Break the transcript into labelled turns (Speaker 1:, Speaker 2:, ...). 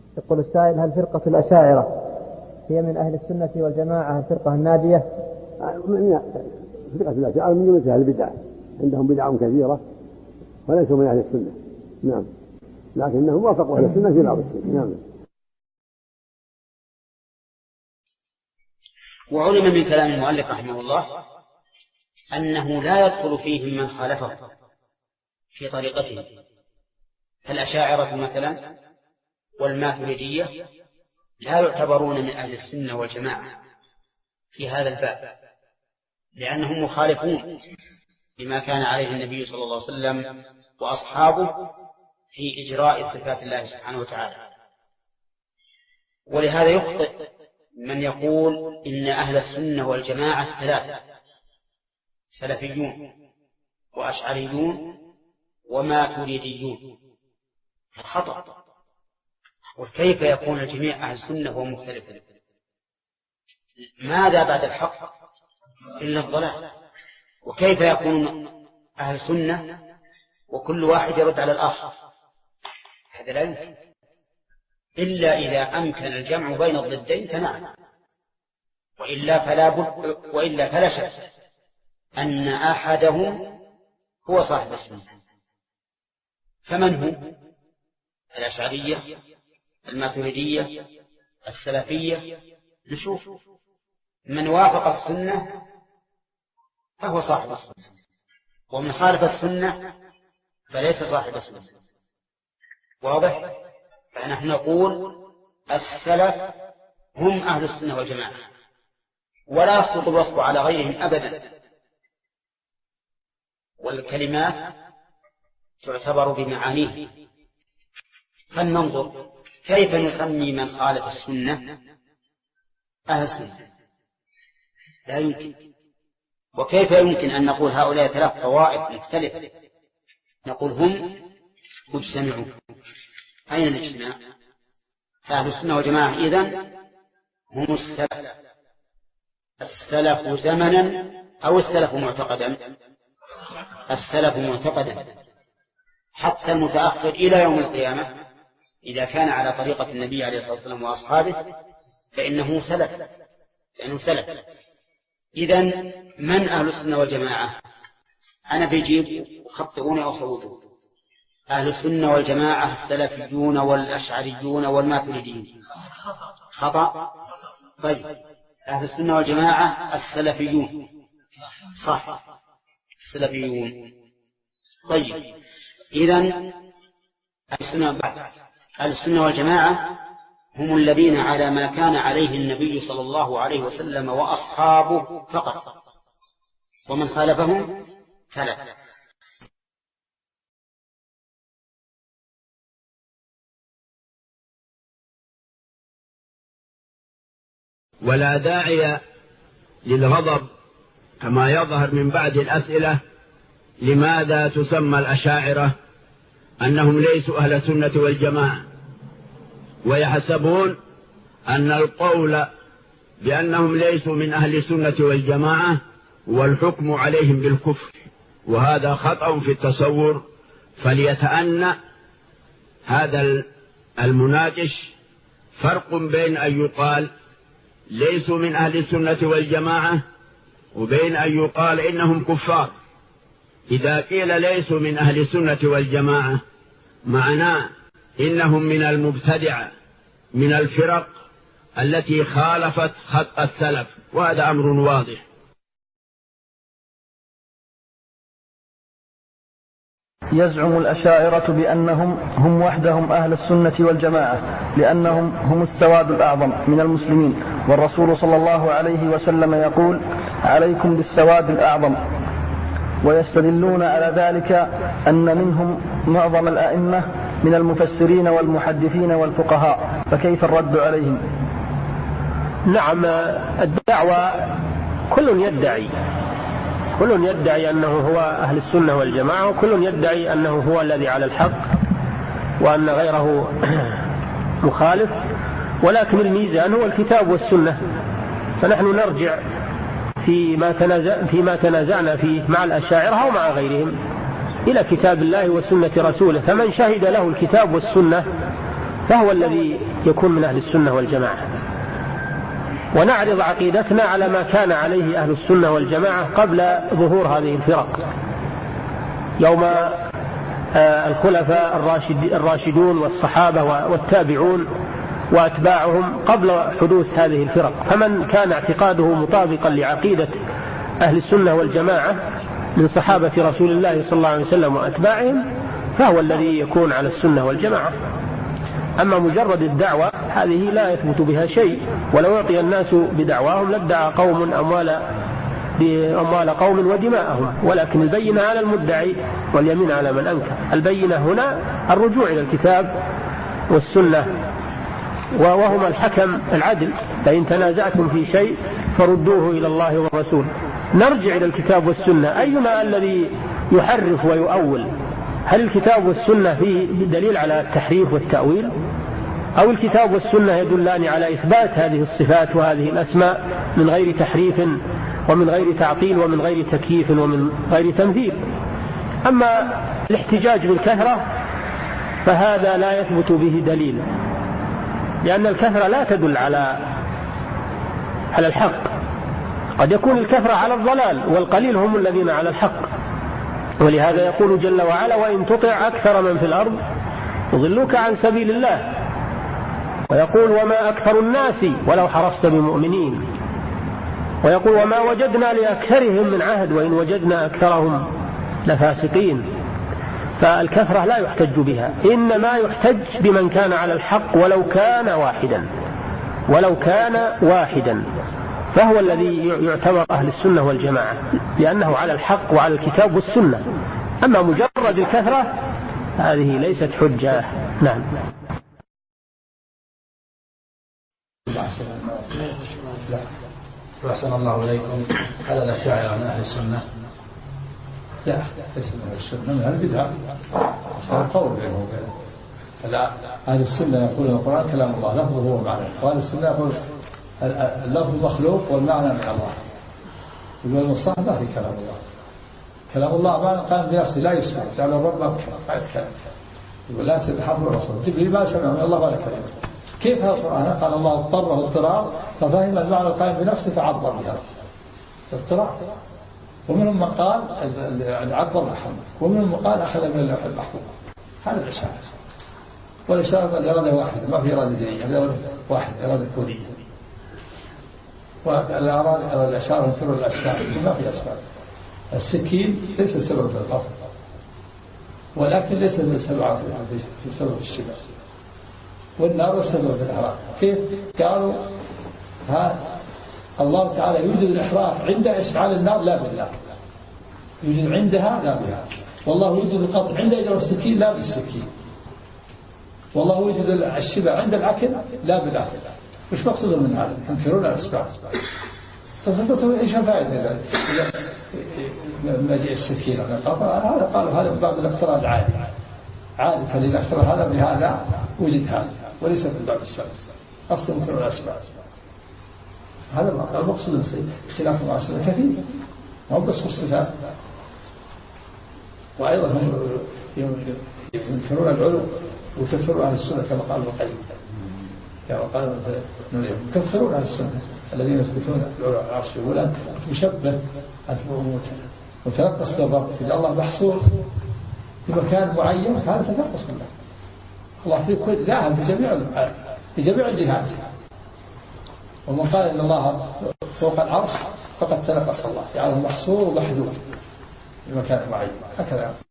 Speaker 1: يقول السائل: هل فرقة الأشاعرة هي من أهل السنة والجماعة الفرقة الناجية؟
Speaker 2: فرقة الأشاعرة من جملة أهل البدع، عندهم بدع كثيرة وليسوا من أهل السنة. نعم، لكنهم وافقوا أهل السنة في بعض الشيء. نعم.
Speaker 3: وعلم من كلام المؤلف رحمه الله أنه لا يدخل فيهم من خالفه في طريقته، فالأشاعرة مثلا والماتريدية لا يعتبرون من أهل السنة والجماعة في هذا الباب، لأنهم مخالفون لما كان عليه النبي صلى الله عليه وسلم وأصحابه في إجراء صفات الله سبحانه وتعالى. ولهذا يخطئ من يقول إن أهل السنة والجماعة ثلاثة: سلفيون وأشعريون وماتريديون. خطأ. وكيف يكون الجميع أهل السنة ومختلفون؟ ماذا بعد الحق إلا الضلال؟ وكيف يكون أهل سنة وكل واحد يرد على الآخر؟ هذا لا يمكن إلا إذا أمكن الجمع بين الضدين تماما، وإلا فلا شك أن أحدهم هو صاحب السنة. فمن هو؟ الأشعرية، الماتريدية، السلفية. نشوف من وافق السنة فهو صاحب السنة، ومن خالف السنة فليس صاحب السنة. واضح؟ فنحن نقول السلف هم أهل السنة والجماعة، ولا يسقط الوصف على غيرهم أبدا. والكلمات تعتبر بمعانيه، فلننظر كيف نسمي من خالف السنة أهل السنة. لا يمكن. وكيف يمكن أن نقول هؤلاء ثلاث طوائف مختلفة؟ نقول هم مجتمعون. أين الاجتماع؟ أهل السنة والجماعة إذن هم السلف زمنا أو السلف معتقدا؟ السلف معتقدا، حتى المتأخر إلى يوم القيامة إذا كان على طريقة النبي عليه الصلاة والسلام وأصحابه فإنه سلف. إذن من أهل السنة والجماعة؟ أنا بيجيب خطئوني أو صوتوا. أهل السنة والجماعة السلفيون والأشعريون والماتريديون. خطأ. طيب، أهل السنة والجماعة السلفيون. صح، السلفيون. طيب، إذن أهل السنة والجماعة هم الذين على ما كان عليه النبي صلى الله عليه وسلم وأصحابه فقط، ومن خالفهم فلا.
Speaker 4: ولا داعي للغضب كما يظهر من بعض الأسئلة: لماذا تسمى الأشاعرة أنهم ليسوا أهل السنة والجماعة؟ ويحسبون أن القول بأنهم ليسوا من أهل السنة والجماعة والحكم عليهم بالكفر، وهذا خطأ في التصور. فليتأنى هذا المناقش فرق بين أن يقال ليسوا من أهل السنة والجماعة وبين أن يقال إنهم كفار. إذا قيل ليسوا من أهل السنة والجماعة معناه إنهم من المبتدعة، من الفرق التي خالفت خط السلف، وهذا أمر واضح.
Speaker 5: يزعم الأشاعرة بأنهم هم وحدهم أهل السنة والجماعة لأنهم هم السواد الأعظم من المسلمين، والرسول صلى الله عليه وسلم يقول: عليكم بالسواد الأعظم. ويستدلون على ذلك أن منهم معظم الأئمة من المفسرين والمحدثين والفقهاء، فكيف الرد عليهم؟
Speaker 6: نعم، الدعوة كل يدعي أنه هو أهل السنة والجماعة، وكل يدعي أنه هو الذي على الحق وأن غيره مخالف، ولكن الميزان هو الكتاب والسنة. فنحن نرجع فيما تنازعنا فيه مع الأشاعرة ومع غيرهم إلى كتاب الله وسنة رسوله، فمن شهد له الكتاب والسنة فهو الذي يكون من أهل السنة والجماعة، ونعرض عقيدتنا على ما كان عليه أهل السنة والجماعة قبل ظهور هذه الفرق، يوم الخلفاء الراشدون والصحابة والتابعون وأتباعهم قبل حدوث هذه الفرق. فمن كان اعتقاده مطابقا لعقيدة أهل السنة والجماعة من صحابة رسول الله صلى الله عليه وسلم وأتباعهم فهو الذي يكون على السنة والجماعة. أما مجرد الدعوة هذه لا يثبت بها شيء، ولو يعطي الناس بدعواهم لادعى قوم أموال قوم ودماءهم، ولكن البينة على المدعي واليمين على من أنكر. البينة هنا الرجوع إلى الكتاب والسنة، وهما الحكم العدل، فإن تنازعتم في شيء فردوه إلى الله والرسول. نرجع إلى الكتاب والسنة، أينا الذي يحرف ويؤول؟ هل الكتاب والسنة فيه دليل على التحريف والتأويل، أو الكتاب والسنة يدلان على إثبات هذه الصفات وهذه الأسماء من غير تحريف ومن غير تعطيل ومن غير تكييف ومن غير تمثيل؟ أما الاحتجاج بالكثرة فهذا لا يثبت به دليل، لأن الكثرة لا تدل على الحق، قد يكون الكثرة على الضلال والقليل هم الذين على الحق. ولهذا يقول جل وعلا: وإن تطع أكثر من في الأرض يضلوك عن سبيل الله. ويقول: وما أكثر الناس ولو حرصت بمؤمنين. ويقول: وما وجدنا لأكثرهم من عهد وإن وجدنا أكثرهم لفاسقين. فالكثرة لا يحتج بها، إنما يحتج بمن كان على الحق ولو كان واحدا فهو الذي يعتبر أهل السنة والجماعة، لأنه على الحق وعلى الكتاب والسنة. أما مجرد الكثرة هذه ليست حجة. نعم.
Speaker 7: أحسن الله إليكم. هل الأشاعرة من أهل السنة؟ لا، ليس من أهل السنة، من أهل البدعة. هذا قول بينهم وبين أهل السنة. يقول القرآن كلام الله لفظه ومعناه، وأهل السنة يقول اللفظ مخلوق والمعنى من الله. يقول المصطلح ما في كلام الله، كلام الله معنى قائم بنفسه لا يسمع، جعل الرب أبكر ما يتكلم. يقول لا سمع حرف الرسول، جبريل ما سمع من الله ولا كلمه. كيف هذا القرآن؟ قال الله اضطره اضطرار ففهم المعنى القائم بنفسه فعبر بها اضطرار. ومنهم من قال عبر محمد، ومنهم من قال أخذ من اللوح المحفوظ. هذا الإشارة، والإشارة الإرادة واحدة، ما في إرادة دينية، إرادة واحدة، إرادة كونية. والأشارة يذكر الأسباب، ما في أسباب. السكين ليس سبب في القتل، ولكن ليس في سبب الشبع. والنار السبب في الإحراق. كيف؟ قالوا الله تعالى يوجد الإحراق عند إشعال النار لا بالله، يوجد عندها لا بها. والله يوجد القتل عند إجراء السكين لا بالسكين. والله يوجد الشبع عند الأكل لا بالأكل. مش مقصود من هذا؟ ينكرون الأسباب. تثبتوا إيش فائدة مجيء السكين هذا؟ قالوا هذا من باب الافتراض عادي، فإذا افترض هذا بهذا وجد هذا، وليس من باب السبب. أصل ينكرون الأسباب. هذا المقصود. خلاف مع السنة كثير، ما بس في الصفات. وأيضا هم ينكرون العلو ويكفرون أهل السنة كما قال ابن القيم، كما قال يكفرون أهل السنة الذين يثبتون العلو على العرش. يقول أنت مشبه، أنت متنقص بالرب، تجعل الله محصور في مكان معين، هذا تنقص بالله. الله في كل ذاهب في جميع الجهات. ومن قال إن الله فوق العرش فقد تنقص الله، جعله محصور ومحدود في مكان معين. هكذا